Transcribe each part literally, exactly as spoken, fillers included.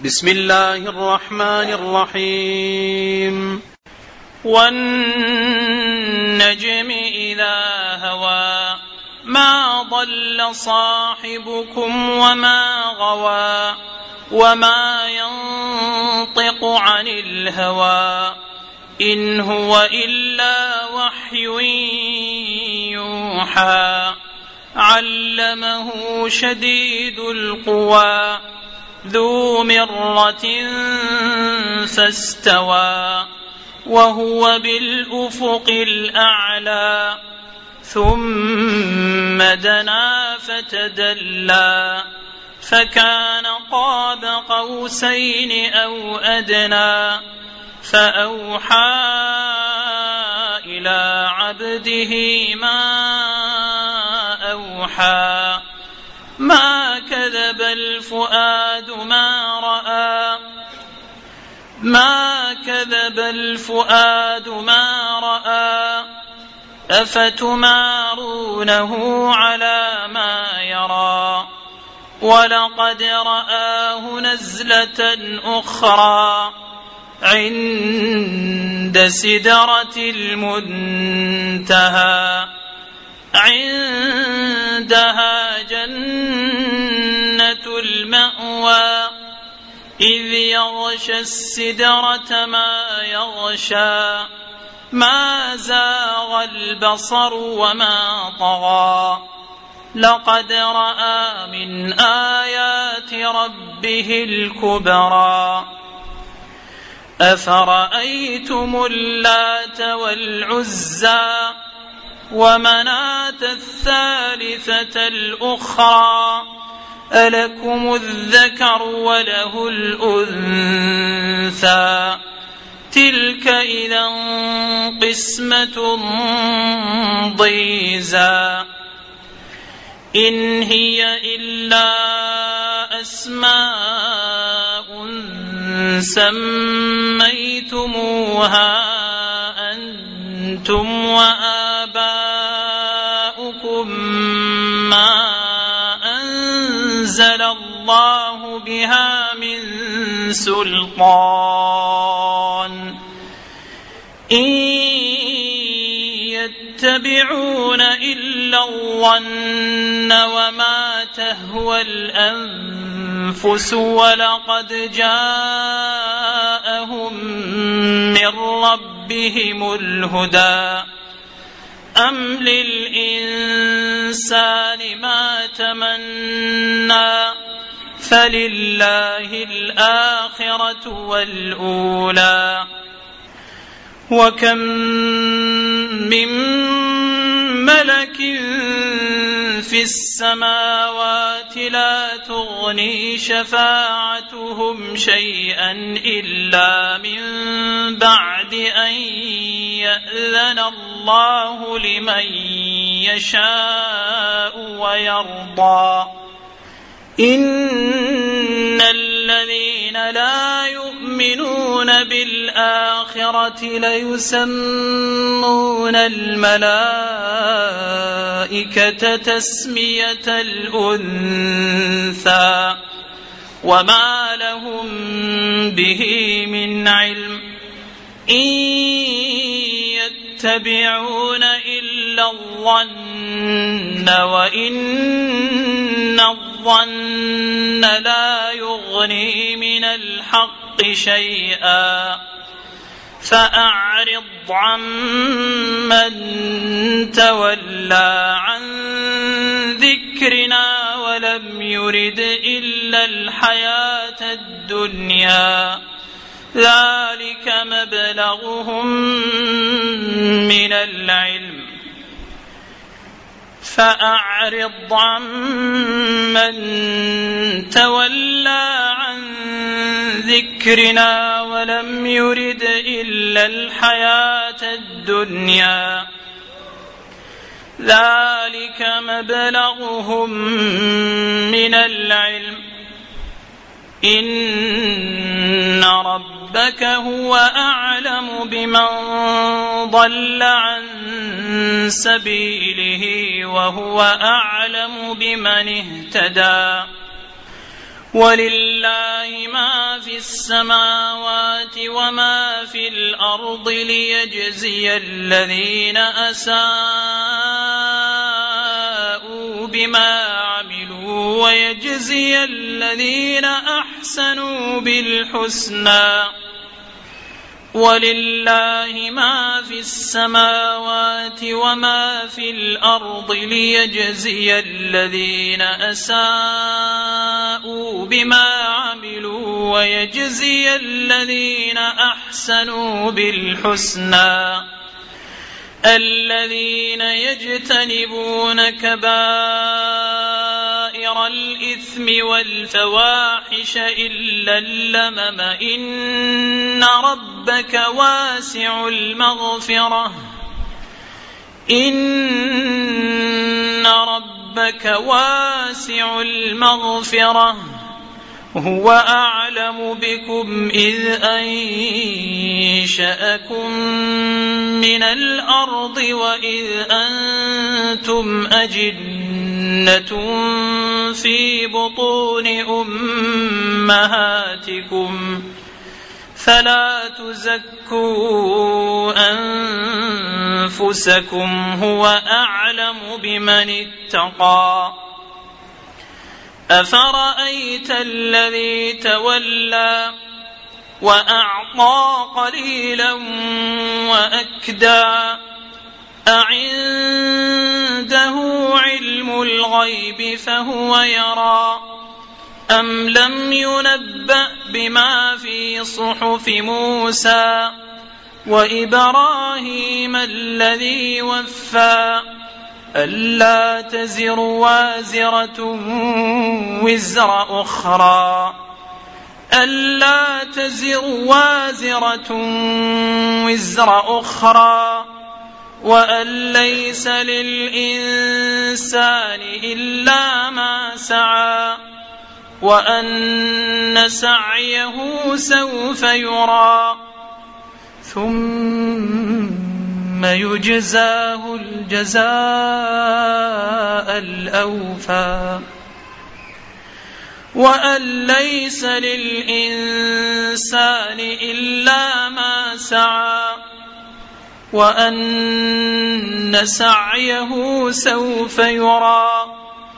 بسم الله الرحمن الرحيم. والنجم إذا هوى ما ضل صاحبكم وما غوى وما ينطق عن الهوى إن هو إلا وحي يوحى علمه شديد القوى ذو مرة فاستوى وهو بالأفق الأعلى ثم دنا فتدلى فكان قاب قوسين أو أدنى فأوحى إلى عبده ما أوحى ما كذب الفؤاد ما رأى ما كذب الفؤاد ما رأى أفتمارونه على ما يرى ولقد رآه نزلة أخرى عند سدرة المنتهى عندها جنة المأوى إذ يغشى السدرة ما يغشى ما زاغ البصر وما طغى لقد رأى من آيات ربه الكبرى أفرأيتم اللات والعزى ومناة الثالثة الأخرى ألكم الذكر وله الأنثى تلك إذا قسمة ضيزى إن هي إلا أسماء سميتموها أنتم وآباؤكم ما أنزل الله بها من سلطان إن يتبعون إلا الظن وما تهوى الأنفس ولقد جاءهم من ربهم الهدى أم للإنسان ما تمنى فلله الآخرة والأولى وكم من ملك في السماوات لا تغني شفاعتهم شيئا إلا من بعد أن يأذن الله لمن يشاء ويرضى إن الذين لا يؤمنون بالآخرة ليسمون الملائكة تسمية الأنثى وما لهم به من علم إن يتبعون إلا الظن وإن الظن لا يغني من الحق شيئا فأعرض عمن تولى عن ذكرنا ولم يرد إلا الحياة الدنيا ذلك مبلغهم من العلم فأعرض عمن تولى عن ذكرنا ولم يرد إلا الحياة الدنيا ذلك مبلغهم من العلم إن ربك هو أعلم بمن ضل عن سبيله وهو أعلم بمن اهتدى ولله ما في السماوات وما في الأرض ليجزي الذين أساءوا بما عملوا ويجزي الذين أحسنوا بالحسنى ولله ما في السماوات وما في الأرض ليجزي الذين أساءوا بما عملوا ويجزي الذين أحسنوا بالحسنى الذين يجتنبون كبائر الإثم والفواحش إلا اللمم إن ربك واسع المغفرة إن ربك واسع المغفرة هو أعلم بكم إذ أنشأكم من الأرض وإذ أنتم أجنة في بطون أمهاتكم فلا تزكوا أنفسكم هو أعلم بمن اتقى أفرأيت الذي تولى وأعطى قليلا وأكدى أعنده علم الغيب فهو يرى أم لم ينبأ بما في صحف موسى وإبراهيم الذي وفى ألا تزر وازرة وزر أخرى ألا تزر وازرة وزر أخرى وأن ليس للإنسان إلا ما سعى وأن سعيه سوف يرى ثم يجزاه الجزاء الأوفى وأن ليس للإنسان إلا ما سعى وأن سعيه سوف يرى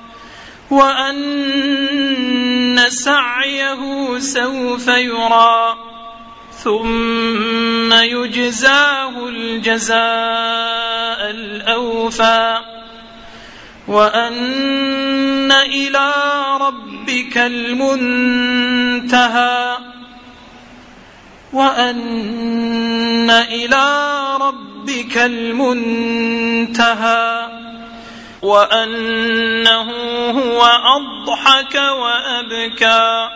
وأن سعيه سوف يرى ثم يجزاه الجزاء الأوفى وأن إلى ربك المنتهى وأن إلى ربك المنتهى وأنه هو أضحك وأبكى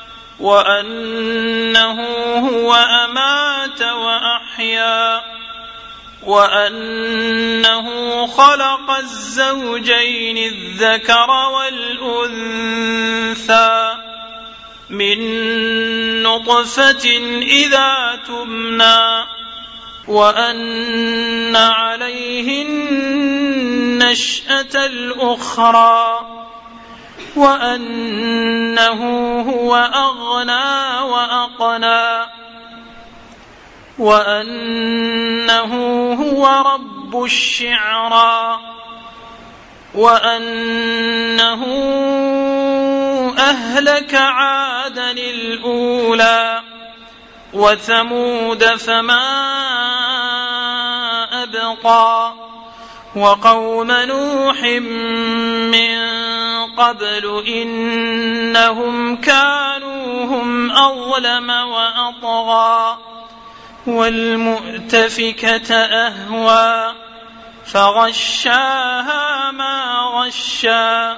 وأنه هو أمات وأحيا وأنه خلق الزوجين الذكر والأنثى من نطفة إذا تمنى وأن عليه النشأة الأخرى وأنه هو أغنى وأقنى وأنه هو رب الشعرى وأنه أهلك عادا الأولى وثمود فما أبقى وقوم نوح من قبل إنهم كانوا هم أظلم وأطغى والمؤتفكة أهوى فغشاها ما غشى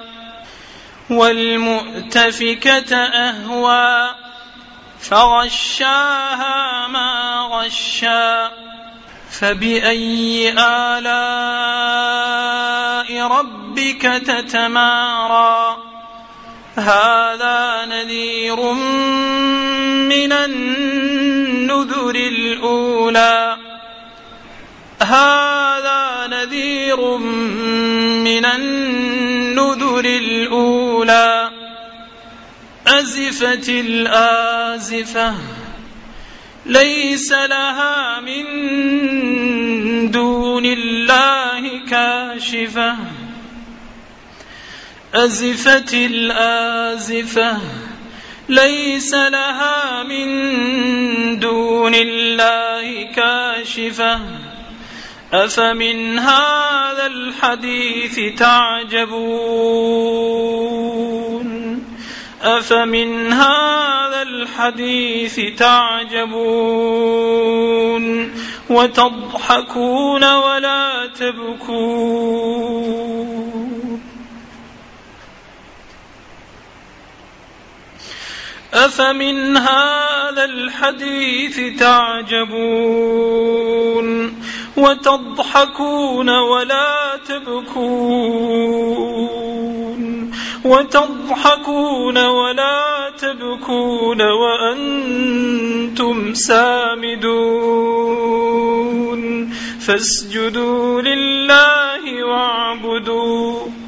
والمؤتفكة أهوى فغشاها ما غشى فبأي آلاء ربك تتمارى هذا نذير من النذر الأولى هذا نذير من النذر الأولى أزفت الآزفة ليس لها من دون الله كاشفة أزفت الآزفة ليس لها من دون الله كاشفة أفمن هذا الحديث تعجبون أفمن هذا الحديث تعجبون وتضحكون ولا تبكون أفمن هذا الحديث تعجبون وتضحكون ولا تبكون وتضحكون ولا تبكون وأنتم سامدون فاسجدوا لله واعبدوا